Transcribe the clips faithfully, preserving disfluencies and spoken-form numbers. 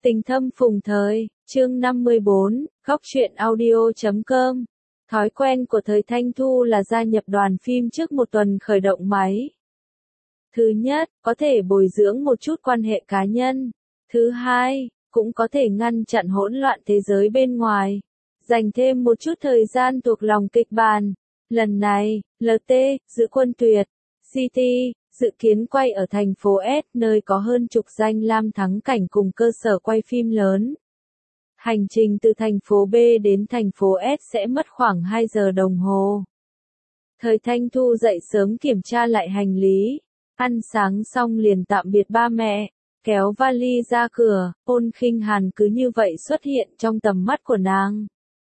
Tình thâm phùng thời, chương năm mươi bốn, góc truyện audio chấm com. Thói quen của thời Thanh Thu là gia nhập đoàn phim trước một tuần khởi động máy. Thứ nhất, có thể bồi dưỡng một chút quan hệ cá nhân. Thứ hai, cũng có thể ngăn chặn hỗn loạn thế giới bên ngoài. Dành thêm một chút thời gian thuộc lòng kịch bản. Lần này, lờ tê, Giữ Quân Tuyệt, City, dự kiến quay ở thành phố S, nơi có hơn chục danh lam thắng cảnh cùng cơ sở quay phim lớn. Hành trình từ thành phố B đến thành phố S sẽ mất khoảng hai giờ đồng hồ. Thời Thanh Thu dậy sớm kiểm tra lại hành lý, ăn sáng xong liền tạm biệt ba mẹ, kéo vali ra cửa. Ôn Khinh Hàn cứ như vậy xuất hiện trong tầm mắt của nàng.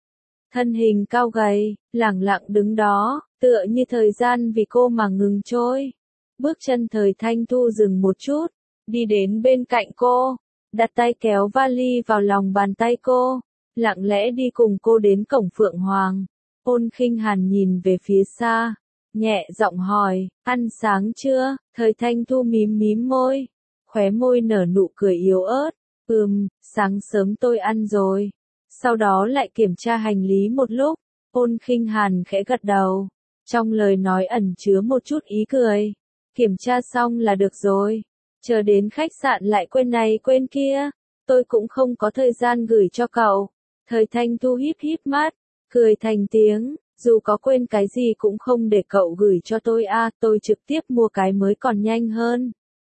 Thân hình cao gầy, lẳng lặng đứng đó, tựa như thời gian vì cô mà ngừng trôi. Bước chân thời Thanh Thu dừng một chút, đi đến bên cạnh cô, đặt tay kéo vali vào lòng bàn tay cô, lặng lẽ đi cùng cô đến cổng Phượng Hoàng. Ôn Khinh Hàn nhìn về phía xa, nhẹ giọng hỏi, ăn sáng chưa? Thời Thanh Thu mím mím môi, khóe môi nở nụ cười yếu ớt, ừm, sáng sớm tôi ăn rồi. Sau đó lại kiểm tra hành lý một lúc, Ôn Khinh Hàn khẽ gật đầu, trong lời nói ẩn chứa một chút ý cười. Kiểm tra xong là được rồi, chờ đến khách sạn lại quên này quên kia, tôi cũng không có thời gian gửi cho cậu. Thời Thanh Thu híp híp mắt, cười thành tiếng, dù có quên cái gì cũng không để cậu gửi cho tôi a, à, tôi trực tiếp mua cái mới còn nhanh hơn.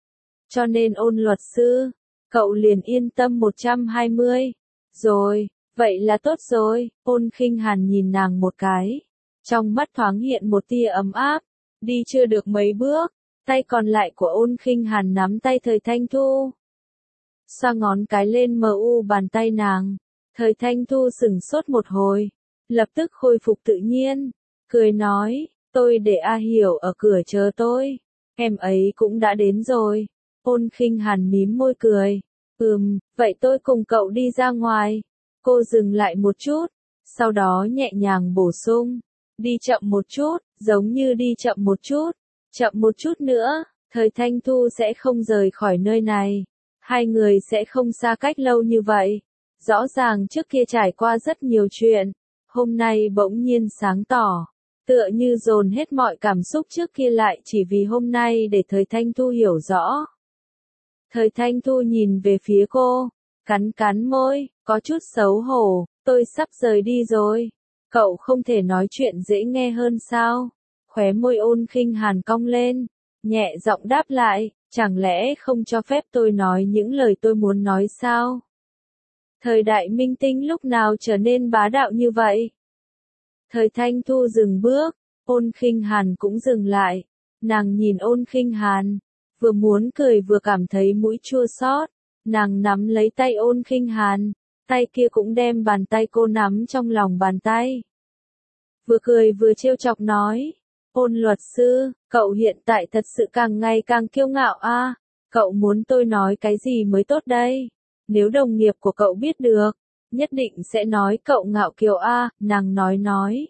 Cho nên Ôn luật sư, cậu liền yên tâm một trăm hai mươi. Rồi, vậy là tốt rồi. Ôn Khinh Hàn nhìn nàng một cái, trong mắt thoáng hiện một tia ấm áp. Đi chưa được mấy bước, tay còn lại của Ôn Khinh Hàn nắm tay thời Thanh Thu, xoa ngón cái lên mờ u bàn tay nàng. Thời Thanh Thu sửng sốt một hồi, lập tức khôi phục tự nhiên, cười nói, tôi để A Hiểu ở cửa chờ tôi, em ấy cũng đã đến rồi. Ôn Khinh Hàn mím môi cười, ừm, vậy tôi cùng cậu đi ra ngoài. Cô dừng lại một chút, sau đó nhẹ nhàng bổ sung, đi chậm một chút, giống như đi chậm một chút, chậm một chút nữa, thời Thanh Thu sẽ không rời khỏi nơi này. Hai người sẽ không xa cách lâu như vậy. Rõ ràng trước kia trải qua rất nhiều chuyện, hôm nay bỗng nhiên sáng tỏ, tựa như dồn hết mọi cảm xúc trước kia lại chỉ vì hôm nay để thời Thanh Thu hiểu rõ. Thời Thanh Thu nhìn về phía cô, cắn cắn môi, có chút xấu hổ, tôi sắp rời đi rồi. Cậu không thể nói chuyện dễ nghe hơn sao? Khóe môi Ôn Khinh Hàn cong lên, nhẹ giọng đáp lại, chẳng lẽ không cho phép tôi nói những lời tôi muốn nói sao? Thời đại minh tinh lúc nào trở nên bá đạo như vậy? Thời Thanh Thu dừng bước, Ôn Khinh Hàn cũng dừng lại. Nàng nhìn Ôn Khinh Hàn, vừa muốn cười vừa cảm thấy mũi chua xót. Nàng nắm lấy tay Ôn Khinh Hàn, tay kia cũng đem bàn tay cô nắm trong lòng bàn tay. Vừa cười vừa trêu chọc nói, Ôn luật sư, cậu hiện tại thật sự càng ngày càng kiêu ngạo a, à? Cậu muốn tôi nói cái gì mới tốt đây? Nếu đồng nghiệp của cậu biết được, nhất định sẽ nói cậu ngạo kiều a, à? Nàng nói nói.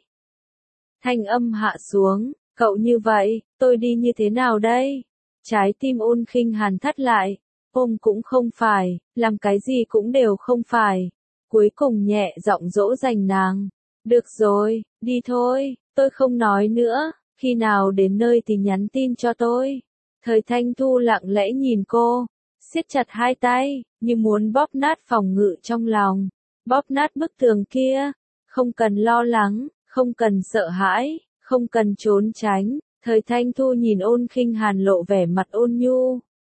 Thanh âm hạ xuống, cậu như vậy, tôi đi như thế nào đây? Trái tim Ôn Khinh Hàn thắt lại, ôm cũng không phải, làm cái gì cũng đều không phải. Cuối cùng nhẹ giọng dỗ dành nàng, được rồi, đi thôi, tôi không nói nữa. Khi nào đến nơi thì nhắn tin cho tôi. Thời Thanh Thu lặng lẽ nhìn cô, siết chặt hai tay, như muốn bóp nát phòng ngự trong lòng, bóp nát bức tường kia. Không cần lo lắng, không cần sợ hãi, không cần trốn tránh. Thời Thanh Thu nhìn Ôn Khinh Hàn lộ vẻ mặt ôn nhu.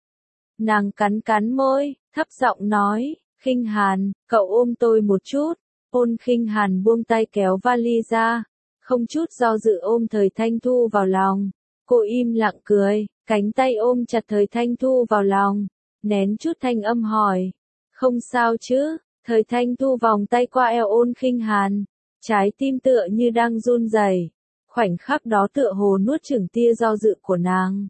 Nàng cắn cắn môi, thấp giọng nói, Khinh Hàn, cậu ôm tôi một chút. Ôn Khinh Hàn buông tay kéo vali ra, không chút do dự ôm thời Thanh Thu vào lòng. Cô im lặng cười, cánh tay ôm chặt thời Thanh Thu vào lòng, nén chút thanh âm hỏi, không sao chứ? Thời Thanh Thu vòng tay qua eo Ôn Khinh Hàn, trái tim tựa như đang run rẩy. Khoảnh khắc đó tựa hồ nuốt chửng tia do dự của nàng.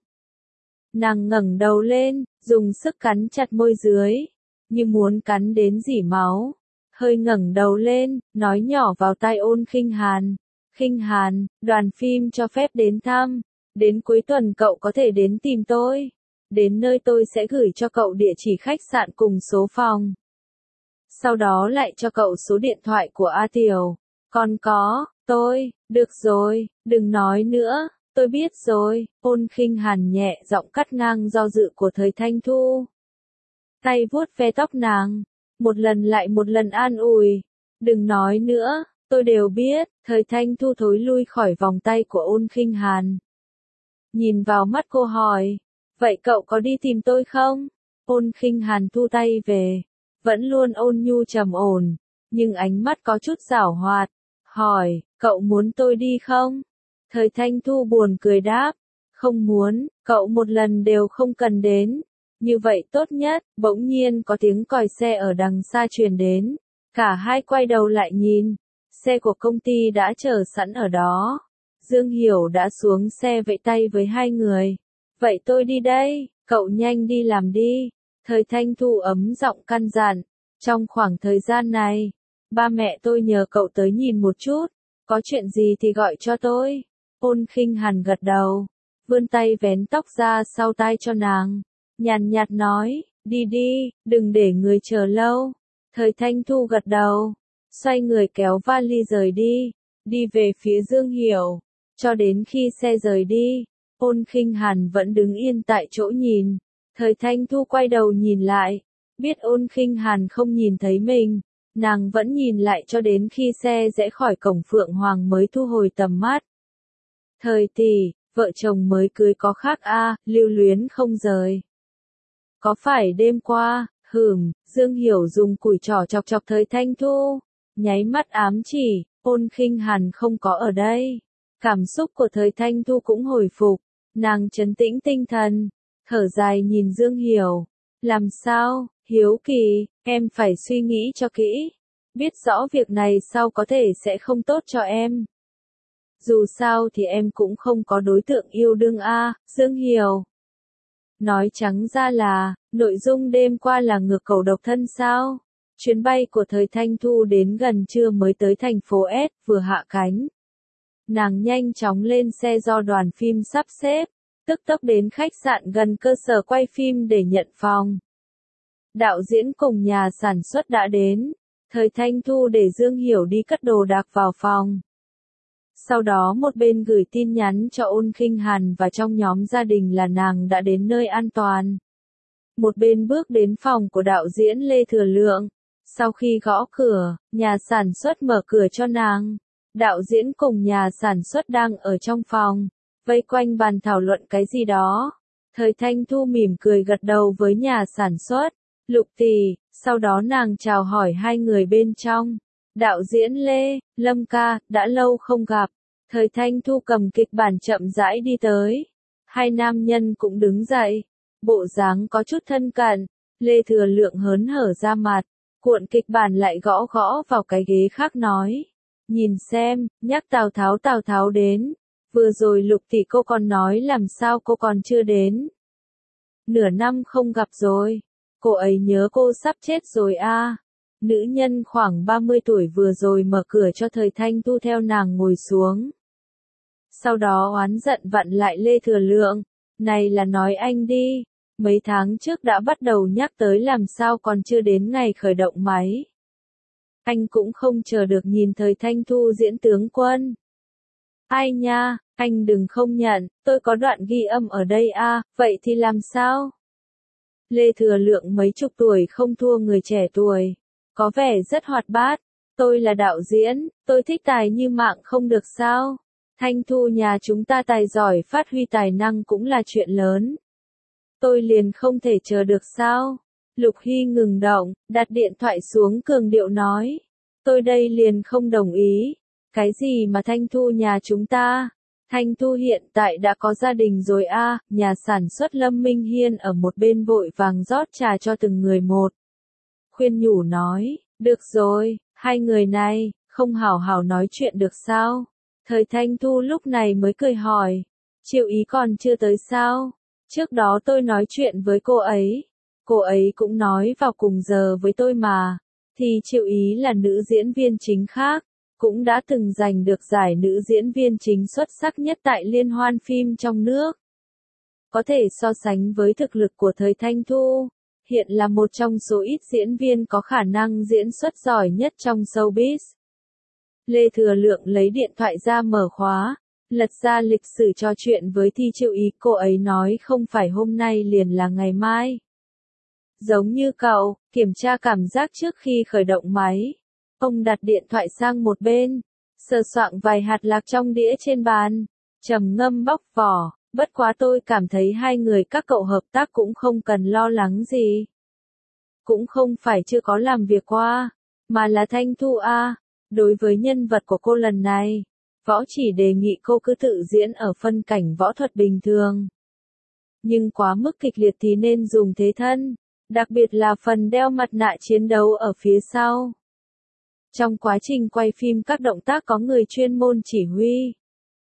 Nàng ngẩng đầu lên, dùng sức cắn chặt môi dưới, như muốn cắn đến rỉ máu. Hơi ngẩng đầu lên, nói nhỏ vào tai Ôn Khinh Hàn, Khinh Hàn, đoàn phim cho phép đến thăm, đến cuối tuần cậu có thể đến tìm tôi. Đến nơi tôi sẽ gửi cho cậu địa chỉ khách sạn cùng số phòng. Sau đó lại cho cậu số điện thoại của A Tiểu. Còn có, tôi, được rồi, đừng nói nữa, tôi biết rồi, Ôn Khinh Hàn nhẹ giọng cắt ngang do dự của Thời Thanh Thu. Tay vuốt ve tóc nàng, một lần lại một lần an ủi, đừng nói nữa, tôi đều biết, Thời Thanh Thu thối lui khỏi vòng tay của Ôn Khinh Hàn. Nhìn vào mắt cô hỏi, vậy cậu có đi tìm tôi không? Ôn Khinh Hàn thu tay về, vẫn luôn ôn nhu trầm ổn, nhưng ánh mắt có chút giảo hoạt, hỏi, cậu muốn tôi đi không? Thời Thanh Thu buồn cười đáp, không muốn, cậu một lần đều không cần đến, như vậy tốt nhất. Bỗng nhiên có tiếng còi xe ở đằng xa truyền đến, cả hai quay đầu lại nhìn, xe của công ty đã chờ sẵn ở đó. Dương Hiểu đã xuống xe vẫy tay với hai người, vậy tôi đi đây, cậu nhanh đi làm đi. Thời Thanh Thu ấm giọng căn dặn, trong khoảng thời gian này, ba mẹ tôi nhờ cậu tới nhìn một chút, có chuyện gì thì gọi cho tôi. Ôn Khinh Hàn gật đầu, vươn tay vén tóc ra sau tai cho nàng, nhàn nhạt nói, đi đi, đừng để người chờ lâu. Thời Thanh Thu gật đầu, xoay người kéo vali rời đi, đi về phía Dương Hiểu, cho đến khi xe rời đi, Ôn Khinh Hàn vẫn đứng yên tại chỗ nhìn. Thời Thanh Thu quay đầu nhìn lại, biết Ôn Khinh Hàn không nhìn thấy mình, nàng vẫn nhìn lại cho đến khi xe rẽ khỏi cổng Phượng Hoàng mới thu hồi tầm mắt. Thời tỷ, vợ chồng mới cưới có khác a, à, lưu luyến không rời. Có phải đêm qua, hửm, Dương Hiểu dùng củi trỏ chọc chọc Thời Thanh Thu, nháy mắt ám chỉ, Ôn Khinh Hàn không có ở đây. Cảm xúc của Thời Thanh Thu cũng hồi phục, nàng trấn tĩnh tinh thần, thở dài nhìn Dương Hiểu, làm sao, hiếu kỳ, em phải suy nghĩ cho kỹ, biết rõ việc này sau có thể sẽ không tốt cho em. Dù sao thì em cũng không có đối tượng yêu đương a, à, Dương Hiểu. Nói trắng ra là, nội dung đêm qua là ngược cầu độc thân sao? Chuyến bay của Thời Thanh Thu đến gần trưa mới tới thành phố S, vừa hạ cánh. Nàng nhanh chóng lên xe do đoàn phim sắp xếp, tức tốc đến khách sạn gần cơ sở quay phim để nhận phòng. Đạo diễn cùng nhà sản xuất đã đến, Thời Thanh Thu để Dương Hiểu đi cất đồ đạc vào phòng. Sau đó một bên gửi tin nhắn cho Ôn Khinh Hàn và trong nhóm gia đình là nàng đã đến nơi an toàn. Một bên bước đến phòng của đạo diễn Lê Thừa Lượng. Sau khi gõ cửa, nhà sản xuất mở cửa cho nàng. Đạo diễn cùng nhà sản xuất đang ở trong phòng, vây quanh bàn thảo luận cái gì đó. Thời Thanh Thu mỉm cười gật đầu với nhà sản xuất, Lục tỷ, sau đó nàng chào hỏi hai người bên trong. Đạo diễn Lê, Lâm ca, đã lâu không gặp. Thời Thanh Thu cầm kịch bản chậm rãi đi tới. Hai nam nhân cũng đứng dậy, bộ dáng có chút thân cận. Lê Thừa Lượng hớn hở ra mặt, cuộn kịch bản lại gõ gõ vào cái ghế khác nói. Nhìn xem, nhắc Tào Tháo Tào Tháo đến. Vừa rồi Lục tỷ cô còn nói làm sao cô còn chưa đến. Nửa năm không gặp rồi. Cô ấy nhớ cô sắp chết rồi a. À. Nữ nhân khoảng ba mươi tuổi vừa rồi mở cửa cho Thời Thanh Thu theo nàng ngồi xuống. Sau đó oán giận vặn lại Lê Thừa Lượng. Này là nói anh đi. Mấy tháng trước đã bắt đầu nhắc tới làm sao còn chưa đến ngày khởi động máy. Anh cũng không chờ được nhìn Thời Thanh Thu diễn tướng quân. Ai nha, anh đừng không nhận, tôi có đoạn ghi âm ở đây a, à, vậy thì làm sao? Lê Thừa Lượng mấy chục tuổi không thua người trẻ tuổi, có vẻ rất hoạt bát. Tôi là đạo diễn, tôi thích tài như mạng không được sao? Thanh Thu nhà chúng ta tài giỏi phát huy tài năng cũng là chuyện lớn. Tôi liền không thể chờ được sao? Lục Hy ngừng động, đặt điện thoại xuống cường điệu nói. Tôi đây liền không đồng ý. Cái gì mà Thanh Thu nhà chúng ta? Thanh Thu hiện tại đã có gia đình rồi a, à, nhà sản xuất Lâm Minh Hiên ở một bên vội vàng rót trà cho từng người một. Khuyên nhủ nói, được rồi, hai người này, không hảo hảo nói chuyện được sao? Thời Thanh Thu lúc này mới cười hỏi, Triệu Ý còn chưa tới sao? Trước đó tôi nói chuyện với cô ấy, cô ấy cũng nói vào cùng giờ với tôi mà, thì Triệu Ý là nữ diễn viên chính khác, cũng đã từng giành được giải nữ diễn viên chính xuất sắc nhất tại liên hoan phim trong nước. Có thể so sánh với thực lực của Thời Thanh Thu, hiện là một trong số ít diễn viên có khả năng diễn xuất giỏi nhất trong showbiz. Lê Thừa Lượng lấy điện thoại ra mở khóa, lật ra lịch sử trò chuyện với Thi Chiêu Ý, cô ấy nói không phải hôm nay liền là ngày mai. Giống như cậu, kiểm tra cảm giác trước khi khởi động máy. Ông đặt điện thoại sang một bên, sờ soạng vài hạt lạc trong đĩa trên bàn, trầm ngâm bóc vỏ, bất quá tôi cảm thấy hai người các cậu hợp tác cũng không cần lo lắng gì. Cũng không phải chưa có làm việc qua, mà là Thanh Thu a. Đối với nhân vật của cô lần này, Võ Chỉ đề nghị cô cứ tự diễn ở phân cảnh võ thuật bình thường. Nhưng quá mức kịch liệt thì nên dùng thế thân, đặc biệt là phần đeo mặt nạ chiến đấu ở phía sau. Trong quá trình quay phim các động tác có người chuyên môn chỉ huy.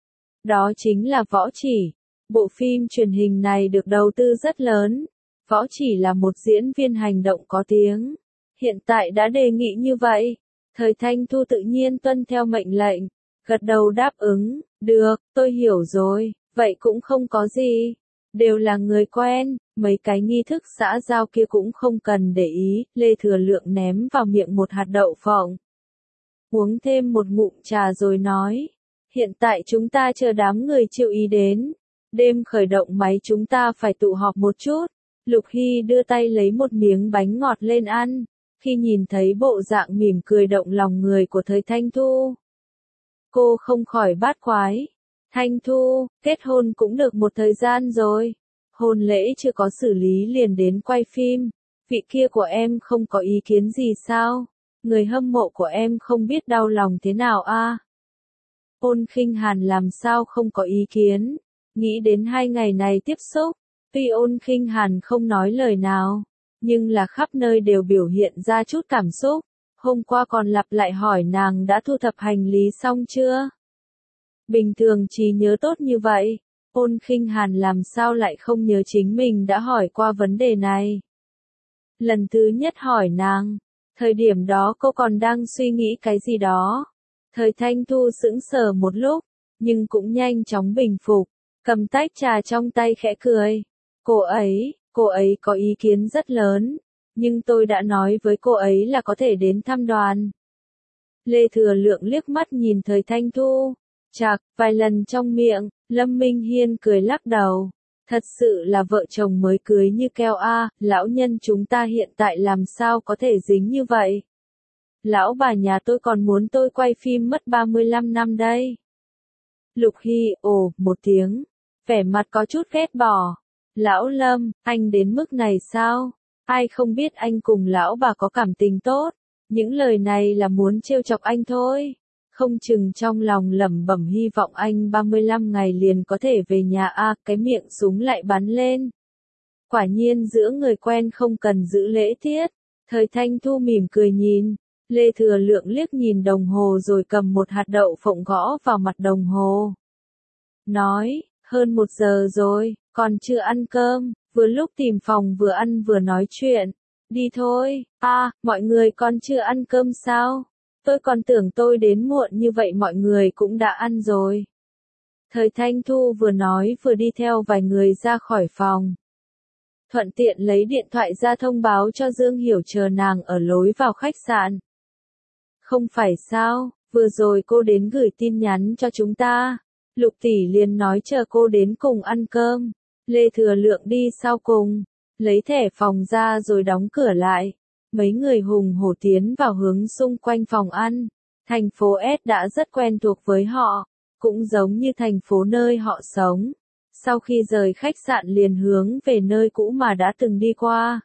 Đó chính là Võ Chỉ. Bộ phim truyền hình này được đầu tư rất lớn. Võ Chỉ là một diễn viên hành động có tiếng. Hiện tại đã đề nghị như vậy. Thời Thanh Thu tự nhiên tuân theo mệnh lệnh. Gật đầu đáp ứng. Được, tôi hiểu rồi. Vậy cũng không có gì. Đều là người quen. Mấy cái nghi thức xã giao kia cũng không cần để ý. Lê Thừa Lượng ném vào miệng một hạt đậu phộng. Uống thêm một ngụm trà rồi nói. Hiện tại chúng ta chờ đám người Chiêu Ý đến. Đêm khởi động máy chúng ta phải tụ họp một chút. Lục Hy đưa tay lấy một miếng bánh ngọt lên ăn. Khi nhìn thấy bộ dạng mỉm cười động lòng người của Thời Thanh Thu, cô không khỏi bát quái. Thanh Thu, kết hôn cũng được một thời gian rồi. Hôn lễ chưa có xử lý liền đến quay phim. Vị kia của em không có ý kiến gì sao? Người hâm mộ của em không biết đau lòng thế nào a? À? Ôn Khinh Hàn làm sao không có ý kiến? Nghĩ đến hai ngày này tiếp xúc, tuy Ôn Khinh Hàn không nói lời nào, nhưng là khắp nơi đều biểu hiện ra chút cảm xúc. Hôm qua còn lặp lại hỏi nàng đã thu thập hành lý xong chưa? Bình thường trí nhớ tốt như vậy, Ôn Khinh Hàn làm sao lại không nhớ chính mình đã hỏi qua vấn đề này? Lần thứ nhất hỏi nàng, thời điểm đó cô còn đang suy nghĩ cái gì đó. Thời Thanh Thu sững sờ một lúc, nhưng cũng nhanh chóng bình phục, cầm tách trà trong tay khẽ cười. Cô ấy, cô ấy có ý kiến rất lớn, nhưng tôi đã nói với cô ấy là có thể đến thăm đoàn. Lê Thừa Lượng liếc mắt nhìn Thời Thanh Thu, chạc, vài lần trong miệng, Lâm Minh Hiên cười lắc đầu. Thật sự là vợ chồng mới cưới như keo a, lão nhân chúng ta hiện tại làm sao có thể dính như vậy. Lão bà nhà tôi còn muốn tôi quay phim mất ba mươi lăm năm đây. Lục Hy, ồ, một tiếng, vẻ mặt có chút ghét bỏ. Lão Lâm, anh đến mức này sao? Ai không biết anh cùng lão bà có cảm tình tốt. Những lời này là muốn trêu chọc anh thôi. Không chừng trong lòng lẩm bẩm hy vọng anh ba mươi lăm ngày liền có thể về nhà a, à, cái miệng súng lại bắn lên. Quả nhiên giữa người quen không cần giữ lễ tiết. Thời Thanh Thu mỉm cười nhìn. Lê Thừa Lượng liếc nhìn đồng hồ rồi cầm một hạt đậu phộng gõ vào mặt đồng hồ. Nói, hơn một giờ rồi, còn chưa ăn cơm, vừa lúc tìm phòng vừa ăn vừa nói chuyện. Đi thôi, à, mọi người còn chưa ăn cơm sao? Tôi còn tưởng tôi đến muộn như vậy mọi người cũng đã ăn rồi. Thời Thanh Thu vừa nói vừa đi theo vài người ra khỏi phòng. Thuận tiện lấy điện thoại ra thông báo cho Dương Hiểu chờ nàng ở lối vào khách sạn. Không phải sao, vừa rồi cô đến gửi tin nhắn cho chúng ta. Lục tỷ liền nói chờ cô đến cùng ăn cơm. Lê Thừa Lượng đi sau cùng, lấy thẻ phòng ra rồi đóng cửa lại. Mấy người hùng hổ tiến vào hướng xung quanh phòng ăn. Thành phố S đã rất quen thuộc với họ, cũng giống như thành phố nơi họ sống. Sau khi rời khách sạn liền hướng về nơi cũ mà đã từng đi qua.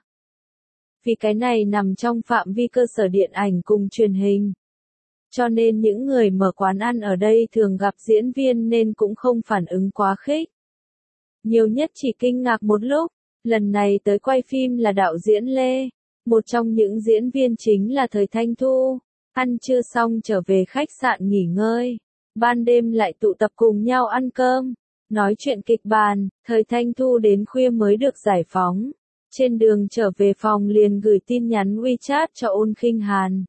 Vì cái này nằm trong phạm vi cơ sở điện ảnh cùng truyền hình. Cho nên những người mở quán ăn ở đây thường gặp diễn viên nên cũng không phản ứng quá khích. Nhiều nhất chỉ kinh ngạc một lúc, lần này tới quay phim là đạo diễn Lê. Một trong những diễn viên chính là Thời Thanh Thu. Ăn trưa xong trở về khách sạn nghỉ ngơi. Ban đêm lại tụ tập cùng nhau ăn cơm. Nói chuyện kịch bản, Thời Thanh Thu đến khuya mới được giải phóng. Trên đường trở về phòng liền gửi tin nhắn WeChat cho Ôn Khinh Hàn.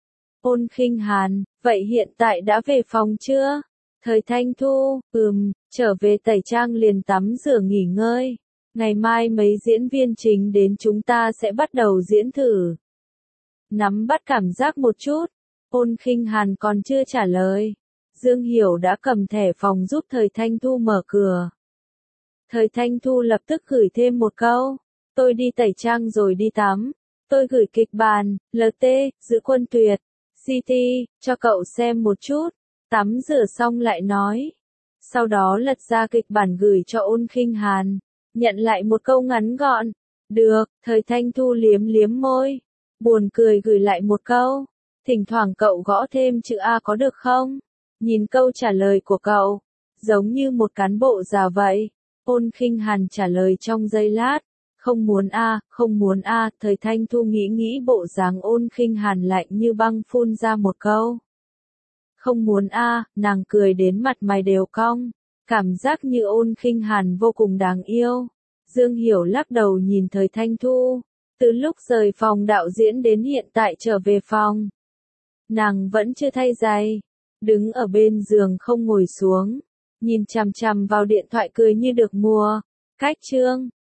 Ôn Khinh Hàn, vậy hiện tại đã về phòng chưa? Thời Thanh Thu, ừm, trở về tẩy trang liền tắm rửa nghỉ ngơi. Ngày mai mấy diễn viên chính đến chúng ta sẽ bắt đầu diễn thử. Nắm bắt cảm giác một chút. Ôn Khinh Hàn còn chưa trả lời. Dương Hiểu đã cầm thẻ phòng giúp Thời Thanh Thu mở cửa. Thời Thanh Thu lập tức gửi thêm một câu. Tôi đi tẩy trang rồi đi tắm. Tôi gửi kịch bản, lờ tê, Giữ Quân Tuyệt, xê tê, cho cậu xem một chút. Tắm rửa xong lại nói. Sau đó lật ra kịch bản gửi cho Ôn Khinh Hàn. Nhận lại một câu ngắn gọn. Được, Thời Thanh Thu liếm liếm môi. Buồn cười gửi lại một câu. Thỉnh thoảng cậu gõ thêm chữ A có được không? Nhìn câu trả lời của cậu. Giống như một cán bộ già vậy. Ôn Khinh Hàn trả lời trong giây lát. Không muốn A, không muốn A. Thời Thanh Thu nghĩ nghĩ bộ dáng Ôn Khinh Hàn lạnh như băng phun ra một câu. Không muốn A, nàng cười đến mặt mày đều cong. Cảm giác như Ôn Khinh Hàn vô cùng đáng yêu. Dương Hiểu lắc đầu nhìn Thời Thanh Thu. Từ lúc rời phòng đạo diễn đến hiện tại trở về phòng. Nàng vẫn chưa thay giày. Đứng ở bên giường không ngồi xuống. Nhìn chằm chằm vào điện thoại cười như được mùa. Cách chương.